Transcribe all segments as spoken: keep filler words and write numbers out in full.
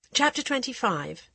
Chapter twenty-five.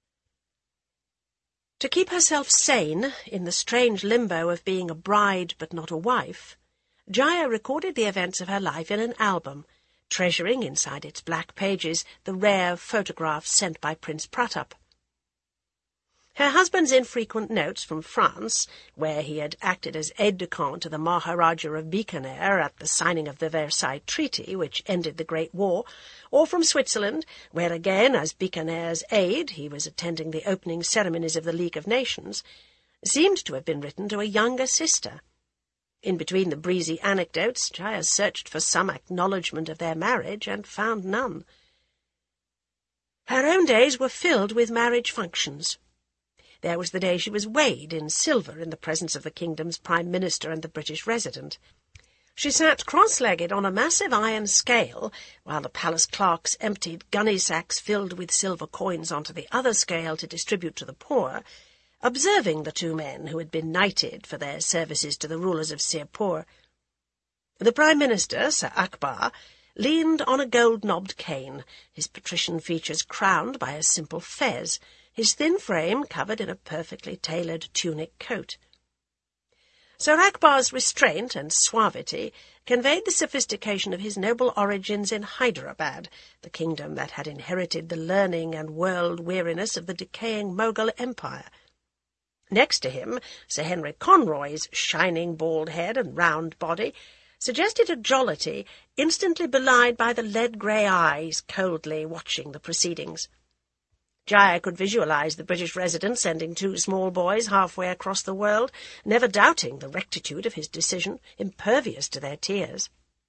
To keep herself sane in the strange limbo of being a bride but not a wife, Jaya recorded the events of her life in an album, treasuring inside its black pages the rare photographs sent by Prince Pratap. Her husband's infrequent notes from France, where he had acted as aide-de-camp to the Maharaja of Bikaner at the signing of the Versailles Treaty, which ended the Great War, or from Switzerland, where again, as Bikaner's aide, he was attending the opening ceremonies of the League of Nations, seemed to have been written to a younger sister. In between the breezy anecdotes, Jaya searched for some acknowledgment of their marriage and found none. Her own days were filled with marriage functions. There was the day she was weighed in silver in the presence of the kingdom's Prime Minister and the British resident. She sat cross-legged on a massive iron scale, while the palace clerks emptied gunny sacks filled with silver coins onto the other scale to distribute to the poor, observing the two men who had been knighted for their services to the rulers of Sirpur. The Prime Minister, Sir Akbar, leaned on a gold-knobbed cane, his patrician features crowned by a simple fez, his thin frame covered in a perfectly tailored tunic coat. Sir Akbar's restraint and suavity conveyed the sophistication of his noble origins in Hyderabad, the kingdom that had inherited the learning and world-weariness of the decaying Mughal Empire. Next to him, Sir Henry Conroy's shining bald head and round body suggested a jollity instantly belied by the lead-grey eyes coldly watching the proceedings. Jaya could visualize the British resident sending two small boys halfway across the world, never doubting the rectitude of his decision, impervious to their tears.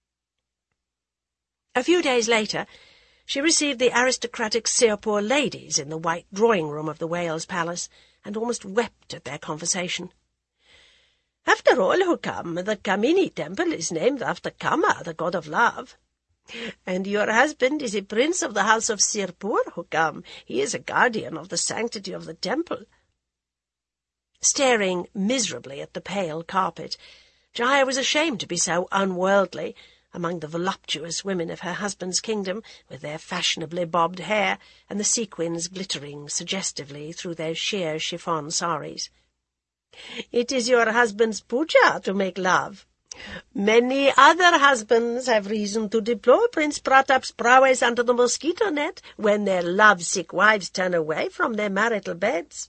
A few days later, she received the aristocratic Sirpur ladies in the white drawing-room of the Wales Palace, and almost wept at their conversation. "After all, Hukam, the Kamini temple is named after Kama, the god of love. And your husband is a prince of the house of Sirpur, Hukam. He is a guardian of the sanctity of the temple." Staring miserably at the pale carpet, Jaya was ashamed to be so unworldly among the voluptuous women of her husband's kingdom, with their fashionably bobbed hair and the sequins glittering suggestively through their sheer chiffon saris. "It is your husband's puja to make love. Many other husbands have reason to deplore Prince Pratap's prowess under the mosquito net when their love-sick wives turn away from their marital beds."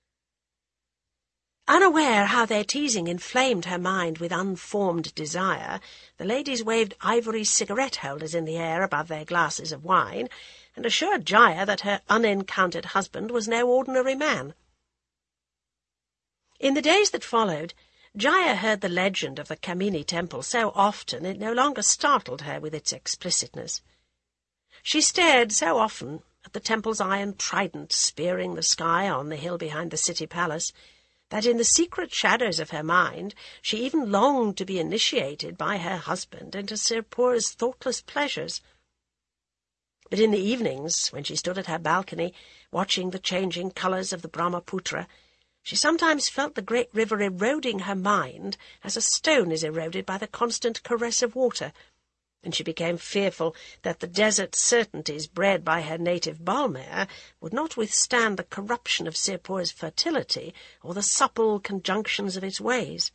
Unaware how their teasing inflamed her mind with unformed desire, the ladies waved ivory cigarette-holders in the air above their glasses of wine, and assured Jaya that her unencountered husband was no ordinary man. In the days that followed, Jaya heard the legend of the Kamini temple so often it no longer startled her with its explicitness. She stared so often at the temple's iron trident spearing the sky on the hill behind the city palace that in the secret shadows of her mind she even longed to be initiated by her husband into Sirpur's thoughtless pleasures. But in the evenings, when she stood at her balcony, watching the changing colours of the Brahmaputra, she sometimes felt the great river eroding her mind as a stone is eroded by the constant caress of water, and she became fearful that the desert certainties bred by her native Balmer would not withstand the corruption of Sirpur's fertility or the supple conjunctions of its ways.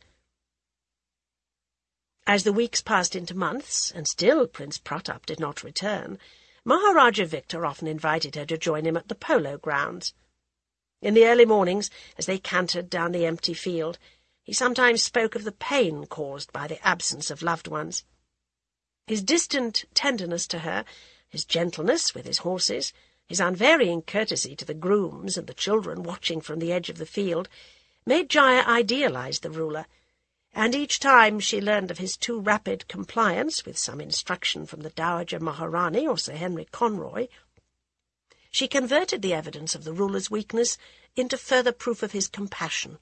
As the weeks passed into months, and still Prince Pratap did not return, Maharaja Victor often invited her to join him at the polo grounds. In the early mornings, as they cantered down the empty field, he sometimes spoke of the pain caused by the absence of loved ones. His distant tenderness to her, his gentleness with his horses, his unvarying courtesy to the grooms and the children watching from the edge of the field, made Jaya idealize the ruler, and each time she learned of his too rapid compliance with some instruction from the Dowager Maharani or Sir Henry Conroy, she converted the evidence of the ruler's weakness into further proof of his compassion.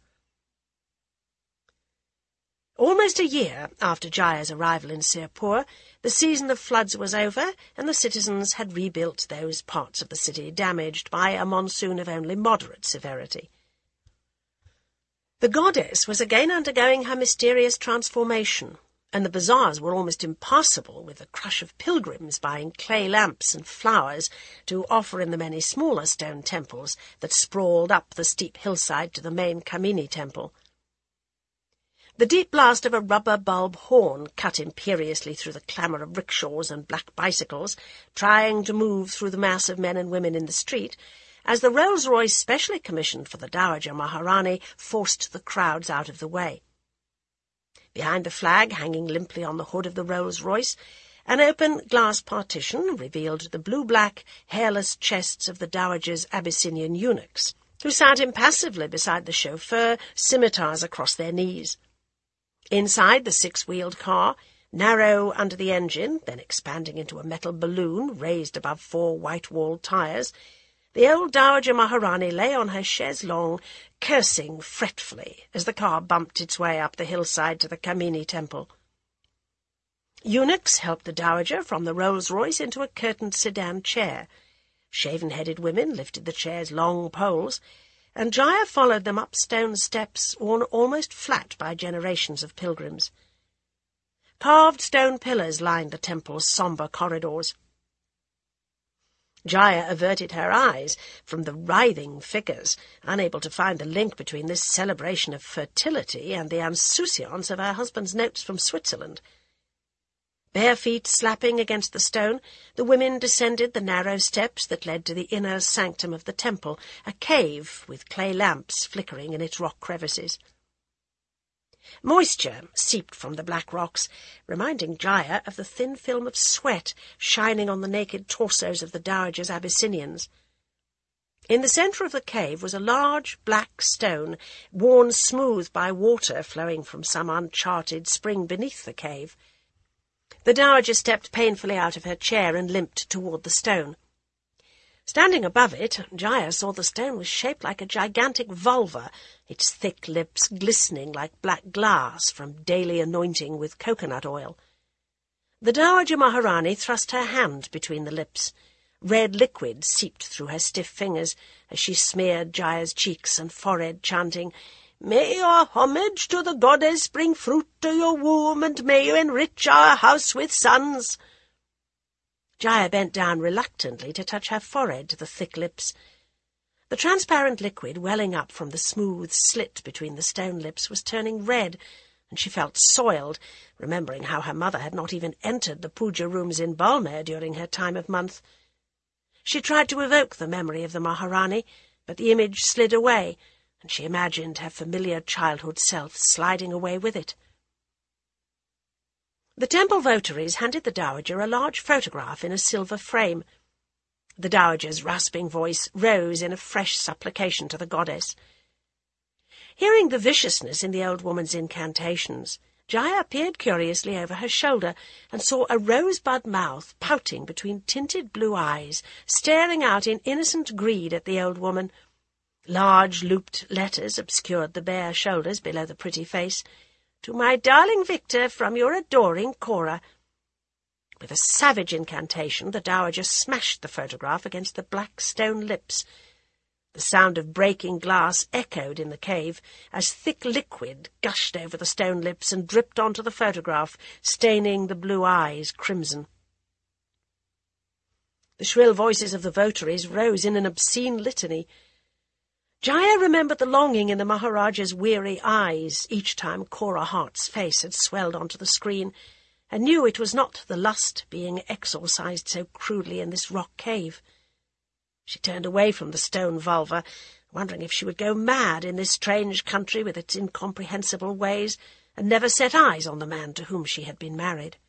Almost a year after Jaya's arrival in Sirpur, the season of floods was over, and the citizens had rebuilt those parts of the city damaged by a monsoon of only moderate severity. The goddess was again undergoing her mysterious transformation, and the bazaars were almost impassable with the crush of pilgrims buying clay lamps and flowers to offer in the many smaller stone temples that sprawled up the steep hillside to the main Kamini temple. The deep blast of a rubber bulb horn cut imperiously through the clamour of rickshaws and black bicycles, trying to move through the mass of men and women in the street, as the Rolls-Royce specially commissioned for the Dowager Maharani forced the crowds out of the way. Behind the flag, hanging limply on the hood of the Rolls-Royce, an open glass partition revealed the blue-black, hairless chests of the Dowager's Abyssinian eunuchs, who sat impassively beside the chauffeur, scimitars across their knees. Inside the six-wheeled car, narrow under the engine, then expanding into a metal balloon raised above four white-walled tyres, the old Dowager Maharani lay on her chaise longue, cursing fretfully as the car bumped its way up the hillside to the Kamini temple. Eunuchs helped the Dowager from the Rolls-Royce into a curtained sedan chair. Shaven-headed women lifted the chair's long poles, and Jaya followed them up stone steps worn almost flat by generations of pilgrims. Carved stone pillars lined the temple's sombre corridors. Jaya averted her eyes from the writhing figures, unable to find the link between this celebration of fertility and the insouciance of her husband's notes from Switzerland. Bare feet slapping against the stone, the women descended the narrow steps that led to the inner sanctum of the temple, a cave with clay lamps flickering in its rock crevices. Moisture seeped from the black rocks, reminding Jaya of the thin film of sweat shining on the naked torsos of the Dowager's Abyssinians. In the centre of the cave was a large black stone, worn smooth by water flowing from some uncharted spring beneath the cave. The Dowager stepped painfully out of her chair and limped toward the stone. Standing above it, Jaya saw the stone was shaped like a gigantic vulva, its thick lips glistening like black glass from daily anointing with coconut oil. The Dowager Maharani thrust her hand between the lips. Red liquid seeped through her stiff fingers as she smeared Jaya's cheeks and forehead, chanting, "May your homage to the goddess bring fruit to your womb, and may you enrich our house with sons." Jaya bent down reluctantly to touch her forehead to the thick lips. The transparent liquid welling up from the smooth slit between the stone lips was turning red, and she felt soiled, remembering how her mother had not even entered the puja rooms in Balmer during her time of month. She tried to evoke the memory of the Maharani, but the image slid away, and she imagined her familiar childhood self sliding away with it. The temple votaries handed the Dowager a large photograph in a silver frame. The Dowager's rasping voice rose in a fresh supplication to the goddess. Hearing the viciousness in the old woman's incantations, Jaya peered curiously over her shoulder and saw a rosebud mouth pouting between tinted blue eyes, staring out in innocent greed at the old woman. Large looped letters obscured the bare shoulders below the pretty face. "To my darling Victor, from your adoring Cora." With a savage incantation, the Dowager smashed the photograph against the black stone lips. The sound of breaking glass echoed in the cave as thick liquid gushed over the stone lips and dripped onto the photograph, staining the blue eyes crimson. The shrill voices of the votaries rose in an obscene litany. Jaya remembered the longing in the Maharaja's weary eyes each time Cora Hart's face had swelled onto the screen, and knew it was not the lust being exorcised so crudely in this rock cave. She turned away from the stone vulva, wondering if she would go mad in this strange country with its incomprehensible ways, and never set eyes on the man to whom she had been married.